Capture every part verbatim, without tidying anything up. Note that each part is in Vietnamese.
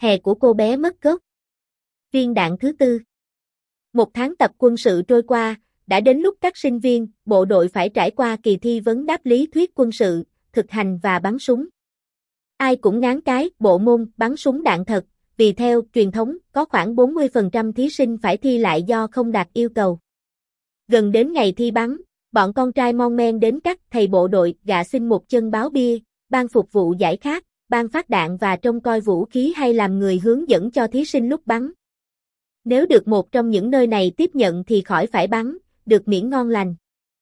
Hè của cô bé mất gốc. Viên đạn thứ tư. Một tháng tập quân sự trôi qua, đã đến lúc các sinh viên, bộ đội phải trải qua kỳ thi vấn đáp lý thuyết quân sự, thực hành và bắn súng. Ai cũng ngán cái bộ môn bắn súng đạn thật, vì theo truyền thống, có khoảng bốn mươi phần trăm thí sinh phải thi lại do không đạt yêu cầu. Gần đến ngày thi bắn, bọn con trai mon men đến các thầy bộ đội gạ xin một chân báo bia, ban phục vụ giải khát, ban phát đạn và trông coi vũ khí hay làm người hướng dẫn cho thí sinh lúc bắn. Nếu được một trong những nơi này tiếp nhận thì khỏi phải bắn, được miễn ngon lành.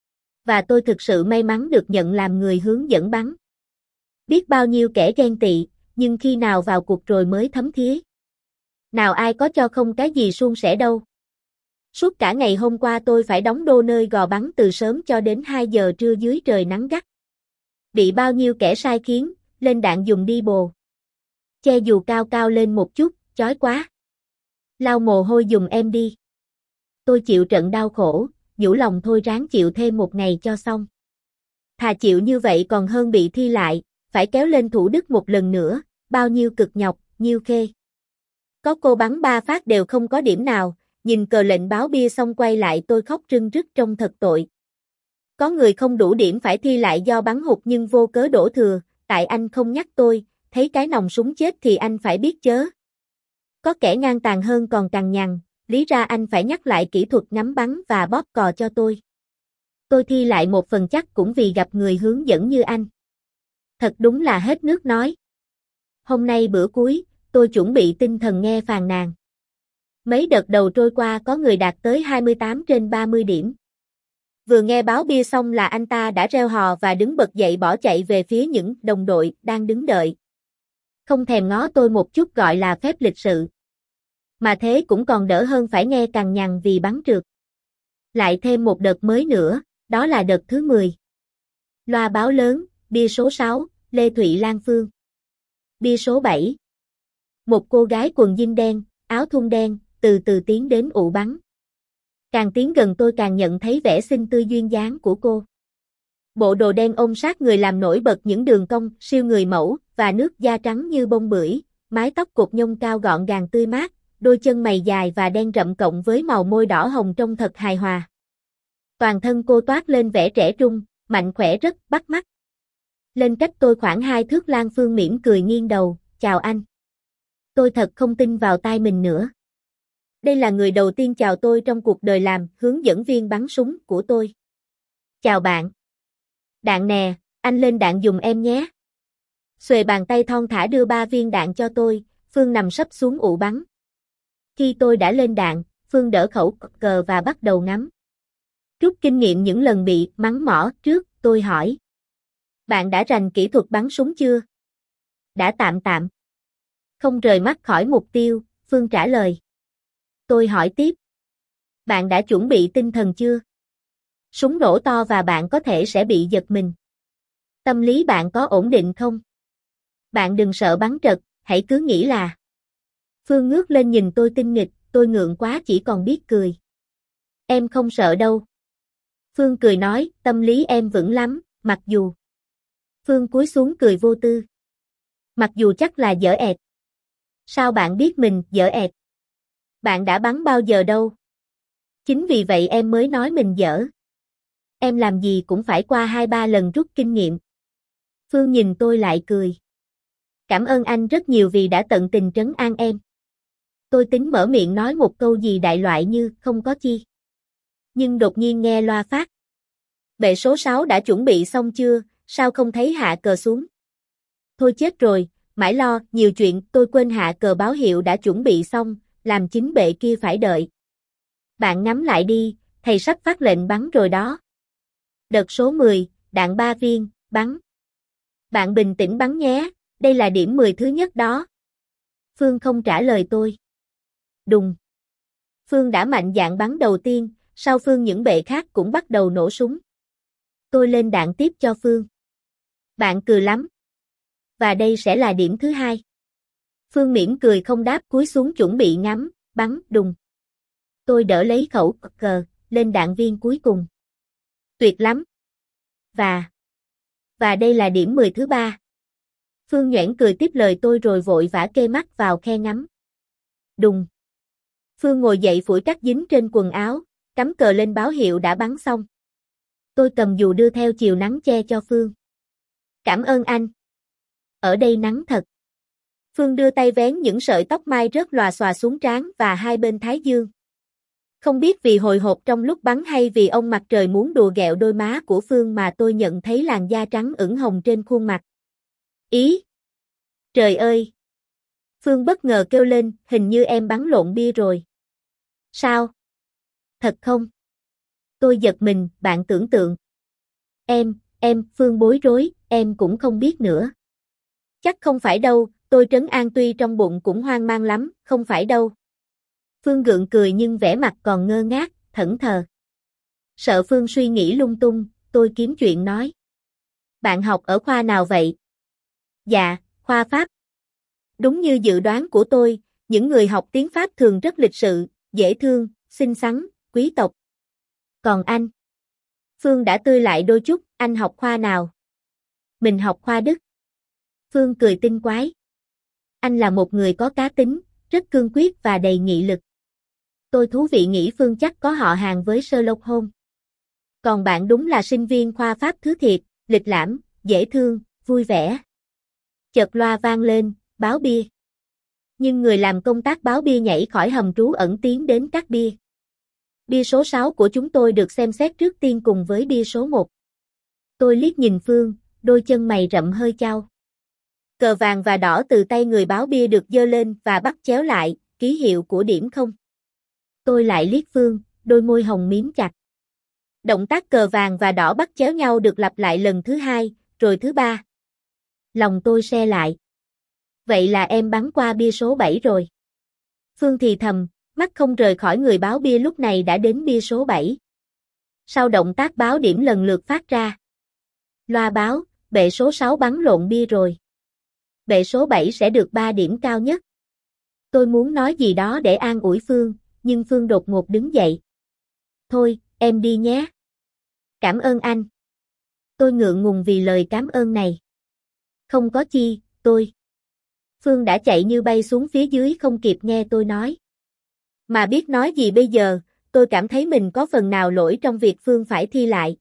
Và tôi thực sự may mắn được nhận làm người hướng dẫn bắn. Biết bao nhiêu kẻ ghen tị, nhưng khi nào vào cuộc rồi mới thấm thía. Nào ai có cho không cái gì suôn sẻ đâu. Suốt cả ngày hôm qua tôi phải đóng đô nơi gò bắn từ sớm cho đến hai giờ trưa dưới trời nắng gắt. Bị bao nhiêu kẻ sai khiến, lên đạn dùng đi bồ. Che dù cao cao lên một chút, chói quá. Lau mồ hôi dùng em đi. Tôi chịu trận đau khổ, nhủ lòng thôi ráng chịu thêm một ngày cho xong. Thà chịu như vậy còn hơn bị thi lại, phải kéo lên Thủ Đức một lần nữa, bao nhiêu cực nhọc, nhiêu khê. Có cô bắn ba phát đều không có điểm nào, nhìn cờ lệnh báo bia xong quay lại tôi khóc rưng rức trông thật tội. Có người không đủ điểm phải thi lại do bắn hụt nhưng vô cớ đổ thừa, tại anh không nhắc tôi, thấy cái nòng súng chết thì anh phải biết chớ. Có kẻ ngang tàn hơn còn cằn nhằn, lý ra anh phải nhắc lại kỹ thuật ngắm bắn và bóp cò cho tôi. Tôi thi lại một phần chắc cũng vì gặp người hướng dẫn như anh. Thật đúng là hết nước nói. Hôm nay bữa cuối, tôi chuẩn bị tinh thần nghe phàn nàn. Mấy đợt đầu trôi qua có người đạt tới hai mươi tám trên ba mươi điểm. Vừa nghe báo bia xong là anh ta đã reo hò và đứng bật dậy bỏ chạy về phía những đồng đội đang đứng đợi. Không thèm ngó tôi một chút gọi là phép lịch sự. Mà thế cũng còn đỡ hơn phải nghe cằn nhằn vì bắn trượt. Lại thêm một đợt mới nữa, đó là đợt thứ mười. Loa báo lớn, bia số sáu, Lê Thụy Lan Phương. Bia số bảy. Một cô gái quần jean đen, áo thun đen, từ từ tiến đến ụ bắn. Càng tiến gần tôi càng nhận thấy vẻ xinh tươi duyên dáng của cô. Bộ đồ đen ôm sát người làm nổi bật những đường cong siêu người mẫu và nước da trắng như bông bưởi, mái tóc cột nhông cao gọn gàng tươi mát, đôi chân mày dài và đen rậm cộng với màu môi đỏ hồng trông thật hài hòa. Toàn thân cô toát lên vẻ trẻ trung, mạnh khỏe rất bắt mắt. Lên cách tôi khoảng hai thước Lan Phương mỉm cười nghiêng đầu, chào anh. Tôi thật không tin vào tai mình nữa. Đây là người đầu tiên chào tôi trong cuộc đời làm hướng dẫn viên bắn súng của tôi. Chào bạn. Đạn nè, anh lên đạn dùng em nhé. Xuề bàn tay thon thả đưa ba viên đạn cho tôi, Phương nằm sấp xuống ụ bắn. Khi tôi đã lên đạn, Phương đỡ khẩu cờ và bắt đầu ngắm. Rút kinh nghiệm những lần bị mắng mỏ trước, tôi hỏi. Bạn đã rành kỹ thuật bắn súng chưa? Đã tạm tạm. Không rời mắt khỏi mục tiêu, Phương trả lời. Tôi hỏi tiếp. Bạn đã chuẩn bị tinh thần chưa? Súng nổ to và bạn có thể sẽ bị giật mình. Tâm lý bạn có ổn định không? Bạn đừng sợ bắn trật, hãy cứ nghĩ là. Phương ngước lên nhìn tôi tinh nghịch, tôi ngượng quá chỉ còn biết cười. Em không sợ đâu. Phương cười nói, tâm lý em vững lắm, mặc dù. Phương cúi xuống cười vô tư. Mặc dù chắc là dở ẹt. Sao bạn biết mình dở ẹt? Bạn đã bắn bao giờ đâu? Chính vì vậy em mới nói mình dở. Em làm gì cũng phải qua hai ba lần rút kinh nghiệm. Phương nhìn tôi lại cười. Cảm ơn anh rất nhiều vì đã tận tình trấn an em. Tôi tính mở miệng nói một câu gì đại loại như không có chi. Nhưng đột nhiên nghe loa phát. Bệ số sáu đã chuẩn bị xong chưa, sao không thấy hạ cờ xuống? Thôi chết rồi, mãi lo, nhiều chuyện, tôi quên hạ cờ báo hiệu đã chuẩn bị xong, làm chính bệ kia phải đợi. Bạn ngắm lại đi, thầy sắp phát lệnh bắn rồi đó. Đợt số mười, đạn ba viên, bắn. Bạn bình tĩnh bắn nhé, đây là điểm mười thứ nhất đó. Phương không trả lời tôi. Đùng. Phương đã mạnh dạn bắn đầu tiên, sau Phương những bệ khác cũng bắt đầu nổ súng. Tôi lên đạn tiếp cho Phương. Bạn cười lắm. Và đây sẽ là điểm thứ hai. Phương mỉm cười không đáp cúi xuống chuẩn bị ngắm, bắn, đùng. Tôi đỡ lấy khẩu cờ, lên đạn viên cuối cùng. Tuyệt lắm. Và, và đây là điểm mười thứ ba. Phương nhoẻn cười tiếp lời tôi rồi vội vã kê mắt vào khe ngắm. Đùng. Phương ngồi dậy phủi cát dính trên quần áo, cắm cờ lên báo hiệu đã bắn xong. Tôi cầm dù đưa theo chiều nắng che cho Phương. Cảm ơn anh. Ở đây nắng thật. Phương đưa tay vén những sợi tóc mai rớt lòa xòa xuống trán và hai bên thái dương. Không biết vì hồi hộp trong lúc bắn hay vì ông mặt trời muốn đùa ghẹo đôi má của Phương mà tôi nhận thấy làn da trắng ửng hồng trên khuôn mặt. Ý! Trời ơi! Phương bất ngờ kêu lên, hình như em bắn lộn bia rồi. Sao? Thật không? Tôi giật mình, bạn tưởng tượng. Em, em, Phương bối rối, em cũng không biết nữa. Chắc không phải đâu, tôi trấn an tuy trong bụng cũng hoang mang lắm, không phải đâu. Phương gượng cười nhưng vẻ mặt còn ngơ ngác, thẫn thờ. Sợ Phương suy nghĩ lung tung, tôi kiếm chuyện nói. Bạn học ở khoa nào vậy? Dạ, khoa Pháp. Đúng như dự đoán của tôi, những người học tiếng Pháp thường rất lịch sự, dễ thương, xinh xắn, quý tộc. Còn anh? Phương đã tươi lại đôi chút, anh học khoa nào? Mình học khoa Đức. Phương cười tinh quái. Anh là một người có cá tính, rất cương quyết và đầy nghị lực. Tôi thú vị nghĩ Phương chắc có họ hàng với Sherlock Holmes. Còn bạn đúng là sinh viên khoa Pháp thứ thiệt, lịch lãm, dễ thương, vui vẻ. Chợt loa vang lên, báo bia. Nhưng người làm công tác báo bia nhảy khỏi hầm trú ẩn tiến đến các bia. Bia số sáu của chúng tôi được xem xét trước tiên cùng với bia số một. Tôi liếc nhìn Phương, đôi chân mày rậm hơi chau. Cờ vàng và đỏ từ tay người báo bia được giơ lên và bắt chéo lại, ký hiệu của điểm không. Tôi lại liếc Phương, đôi môi hồng mím chặt. Động tác cờ vàng và đỏ bắt chéo nhau được lặp lại lần thứ hai, rồi thứ ba. Lòng tôi se lại. Vậy là em bắn qua bia số bảy rồi. Phương thì thầm, mắt không rời khỏi người báo bia lúc này đã đến bia số bảy. Sau động tác báo điểm lần lượt phát ra. Loa báo, bệ số sáu bắn lộn bia rồi. Bệ số bảy sẽ được ba điểm cao nhất. Tôi muốn nói gì đó để an ủi Phương, nhưng Phương đột ngột đứng dậy. Thôi, em đi nhé. Cảm ơn anh. Tôi ngượng ngùng vì lời cảm ơn này. Không có chi, tôi. Phương đã chạy như bay xuống phía dưới không kịp nghe tôi nói. Mà biết nói gì bây giờ, tôi cảm thấy mình có phần nào lỗi trong việc Phương phải thi lại.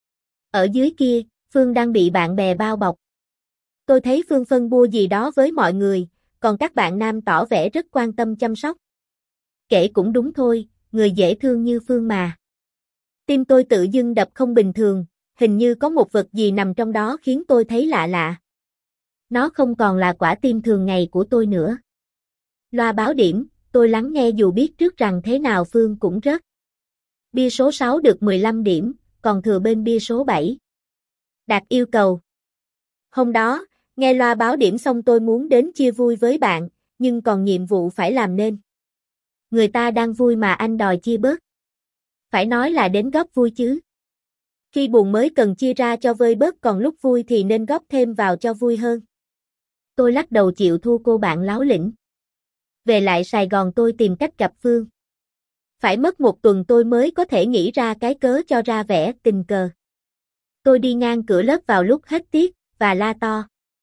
Ở dưới kia, Phương đang bị bạn bè bao bọc. Tôi thấy Phương phân bua gì đó với mọi người, còn các bạn nam tỏ vẻ rất quan tâm chăm sóc. Kể cũng đúng thôi, người dễ thương như Phương mà. Tim tôi tự dưng đập không bình thường, hình như có một vật gì nằm trong đó khiến tôi thấy lạ lạ. Nó không còn là quả tim thường ngày của tôi nữa. Loa báo điểm, tôi lắng nghe dù biết trước rằng thế nào Phương cũng rớt. Bia số sáu được mười lăm điểm, còn thừa bên bia số bảy. Đạt yêu cầu. Hôm đó, nghe loa báo điểm xong tôi muốn đến chia vui với bạn, nhưng còn nhiệm vụ phải làm nên. Người ta đang vui mà anh đòi chia bớt. Phải nói là đến góp vui chứ. Khi buồn mới cần chia ra cho vơi bớt, còn lúc vui thì nên góp thêm vào cho vui hơn. Tôi lắc đầu chịu thua cô bạn láo lĩnh. Về lại Sài Gòn tôi tìm cách gặp Phương. Phải mất một tuần tôi mới có thể nghĩ ra cái cớ cho ra vẻ tình cờ. Tôi đi ngang cửa lớp vào lúc hết tiết, và la to.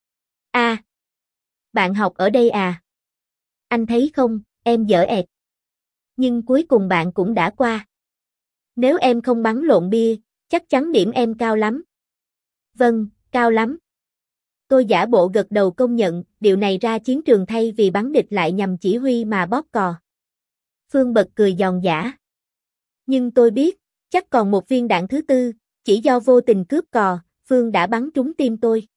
À! Bạn học ở đây à? Anh thấy không, em dở ẹt. Nhưng cuối cùng bạn cũng đã qua. Nếu em không bắn lộn bia, chắc chắn điểm em cao lắm. Vâng, cao lắm. Tôi giả bộ gật đầu công nhận, điều này ra chiến trường thay vì bắn địch lại nhằm chỉ huy mà bóp cò. Phương bật cười giòn giã. Nhưng tôi biết, chắc còn một viên đạn thứ tư, chỉ do vô tình cướp cò, Phương đã bắn trúng tim tôi.